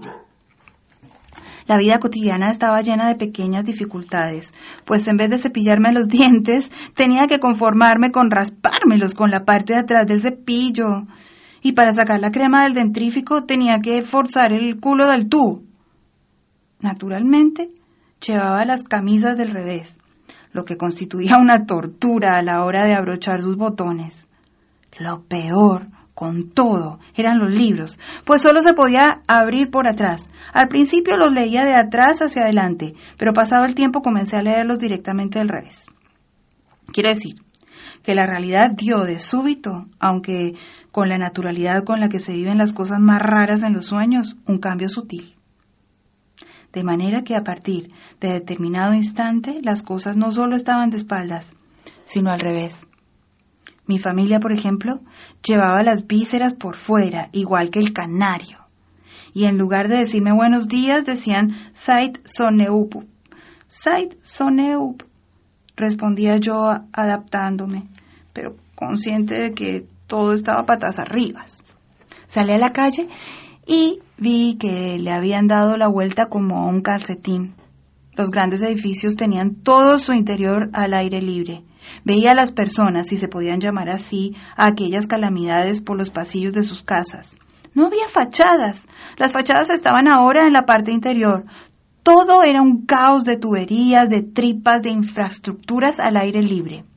La vida cotidiana estaba llena de pequeñas dificultades, pues en vez de cepillarme los dientes, tenía que conformarme con raspármelos con la parte de atrás del cepillo. Y para sacar la crema del dentrífico tenía que forzar el culo del tubo. Naturalmente, llevaba las camisas del revés, lo que constituía una tortura a la hora de abrochar sus botones. Lo peor, con todo, eran los libros, pues solo se podía abrir por atrás. Al principio los leía de atrás hacia adelante, pero pasado el tiempo comencé a leerlos directamente del revés. Quiero decir, que la realidad dio de súbito, aunque con la naturalidad con la que se viven las cosas más raras en los sueños, un cambio sutil. De manera que a partir de determinado instante las cosas no solo estaban de espaldas, sino al revés. Mi familia, por ejemplo, llevaba las vísceras por fuera, igual que el canario. Y en lugar de decirme buenos días, decían Sait Soneup. Sait Soneup, respondía yo adaptándome, pero consciente de que todo estaba patas arriba. Salí a la calle y vi que le habían dado la vuelta como a un calcetín. Los grandes edificios tenían todo su interior al aire libre. Veía a las personas, si se podían llamar así, a aquellas calamidades por los pasillos de sus casas. No había fachadas. Las fachadas estaban ahora en la parte interior. Todo era un caos de tuberías, de tripas, de infraestructuras al aire libre.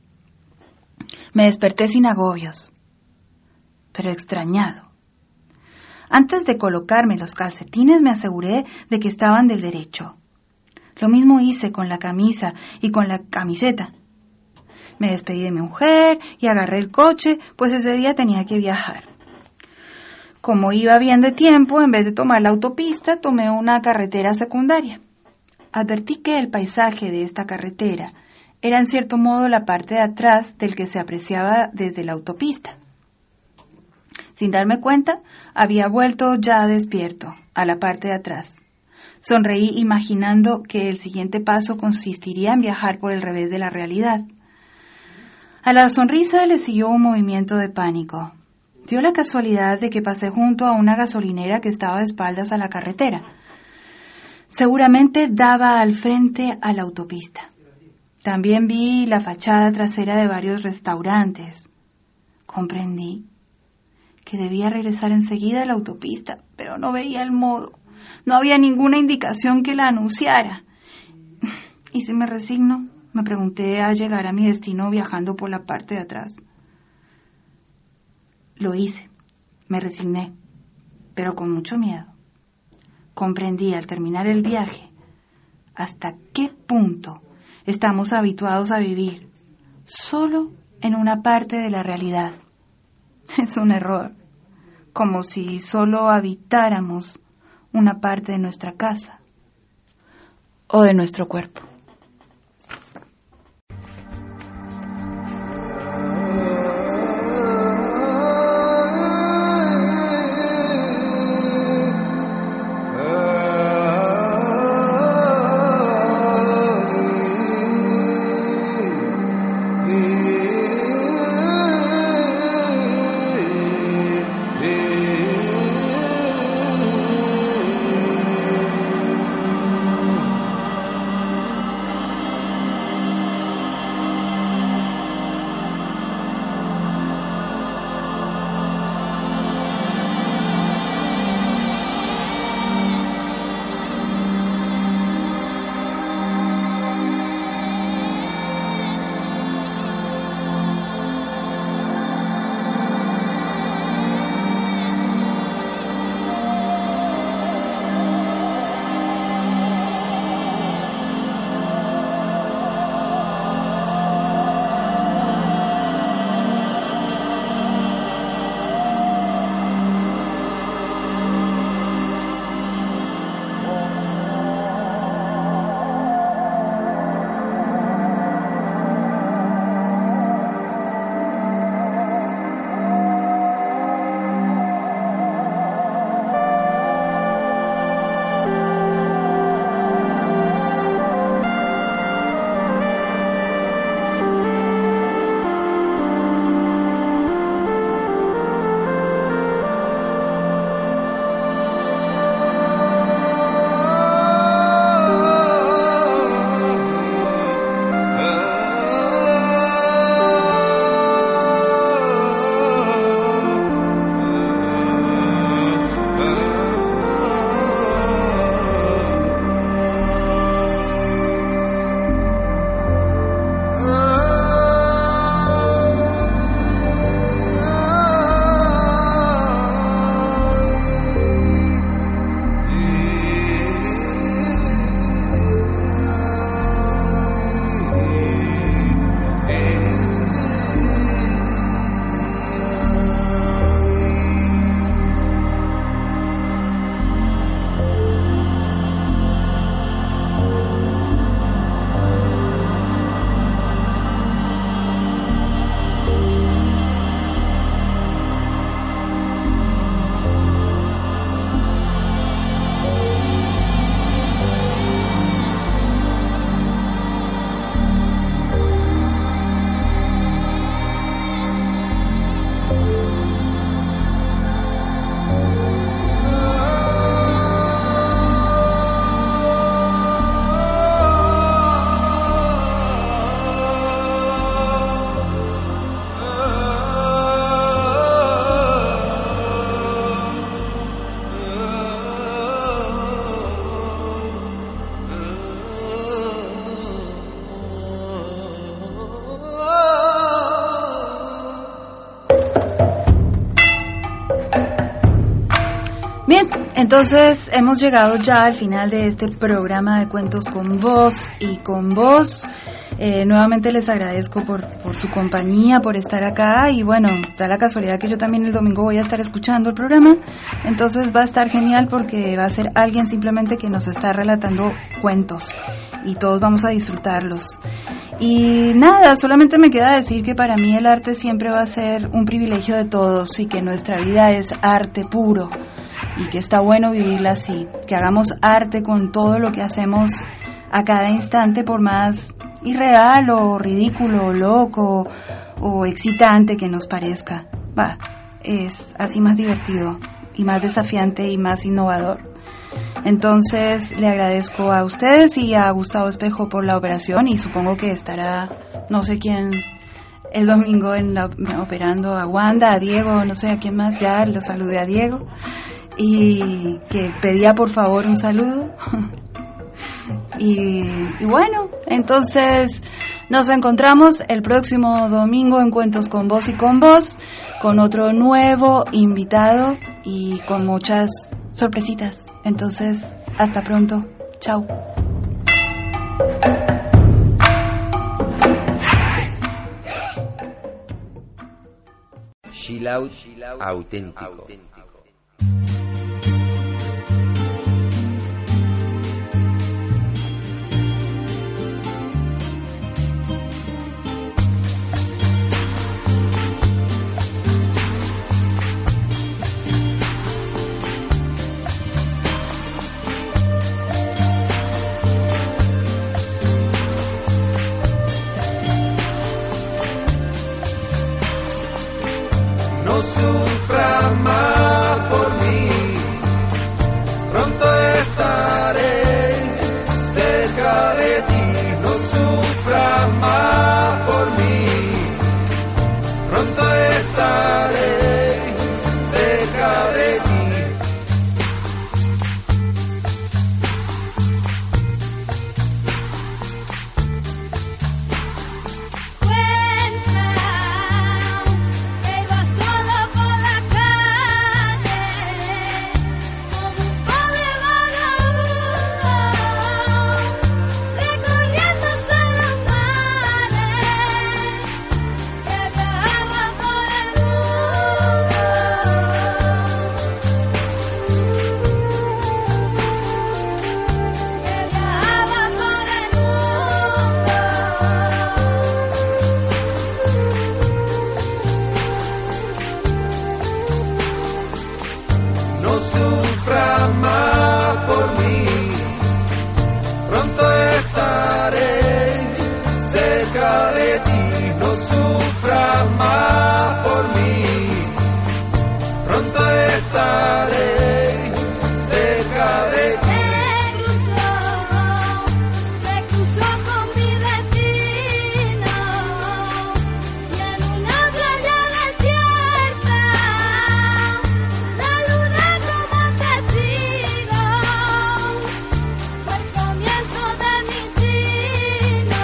Me desperté sin agobios, pero extrañado. Antes de colocarme los calcetines me aseguré de que estaban del derecho. Lo mismo hice con la camisa y con la camiseta. Me despedí de mi mujer y agarré el coche, pues ese día tenía que viajar. Como iba bien de tiempo, en vez de tomar la autopista, tomé una carretera secundaria. Advertí que el paisaje de esta carretera era en cierto modo la parte de atrás del que se apreciaba desde la autopista. Sin darme cuenta, había vuelto ya despierto, a la parte de atrás. Sonreí imaginando que el siguiente paso consistiría en viajar por el revés de la realidad. A la sonrisa le siguió un movimiento de pánico. Dio la casualidad de que pasé junto a una gasolinera que estaba de espaldas a la carretera. Seguramente daba al frente a la autopista. También vi la fachada trasera de varios restaurantes. Comprendí que debía regresar enseguida a la autopista, pero no veía el modo. No había ninguna indicación que la anunciara. ¿Y si me resigno? Me pregunté al llegar a mi destino viajando por la parte de atrás. Lo hice, me resigné, pero con mucho miedo. Comprendí al terminar el viaje hasta qué punto estamos habituados a vivir solo en una parte de la realidad. Es un error, como si solo habitáramos una parte de nuestra casa o de nuestro cuerpo. Bien, entonces hemos llegado ya al final de este programa de Cuentos con Voz y con Voz. Nuevamente les agradezco por su compañía, por estar acá, y bueno, da la casualidad que yo también el domingo voy a estar escuchando el programa, entonces va a estar genial porque va a ser alguien simplemente que nos está relatando cuentos y todos vamos a disfrutarlos. Y nada, solamente me queda decir que para mí el arte siempre va a ser un privilegio de todos y que nuestra vida es arte puro y que está bueno vivirla así, que hagamos arte con todo lo que hacemos a cada instante, por más irreal o ridículo o loco o excitante que nos parezca. Es así más divertido y más desafiante y más innovador. Entonces le agradezco a ustedes y a Gustavo Espejo por la operación, y supongo que estará no sé quién el domingo operando, a Wanda, a Diego, no sé a quién más. Ya le saludé a Diego y que pedía por favor un saludo. Y bueno, entonces nos encontramos el próximo domingo en Cuentos con Voz y con Voz, con otro nuevo invitado y con muchas sorpresitas. Entonces, hasta pronto. Chao. Chill Out auténtico. No sufra más por mí, pronto estaré cerca de ti. No sufra más por mí, pronto estaré cerca de ti. No sufra más por mí, pronto estaré cerca de ti. No sufra más por mí, pronto estaré cerca de ti. Se cruzó con mi destino y en una playa desierta la luna como testigo fue el comienzo de mi sino.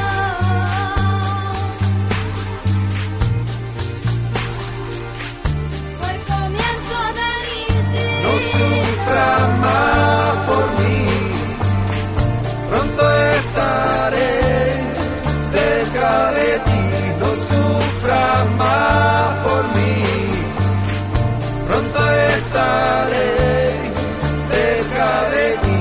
Fue el comienzo de mi sino. No sufra más por mí, pronto estaré cerca de ti. No sufra más por mí, pronto estaré cerca de ti.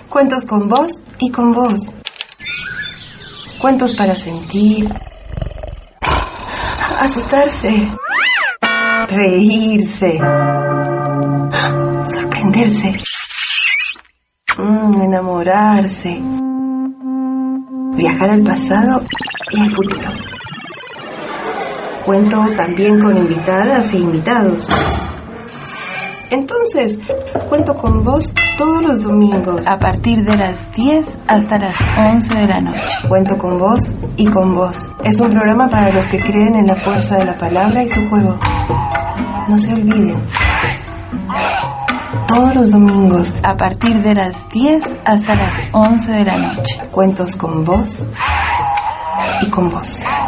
Cuentos con voz y con voz. Cuentos para sentir, asustarse, reírse, sorprenderse, enamorarse, viajar al pasado y al futuro. Cuento también con invitadas e invitados. Entonces, cuento con vos todos los domingos A partir de las 10 hasta las 11 de la noche. Cuento con vos y con vos. Es un programa para los que creen en la fuerza de la palabra y su juego. No se olviden. Todos los domingos A partir de las 10 hasta las 11 de la noche. cuentos con vos y con vos.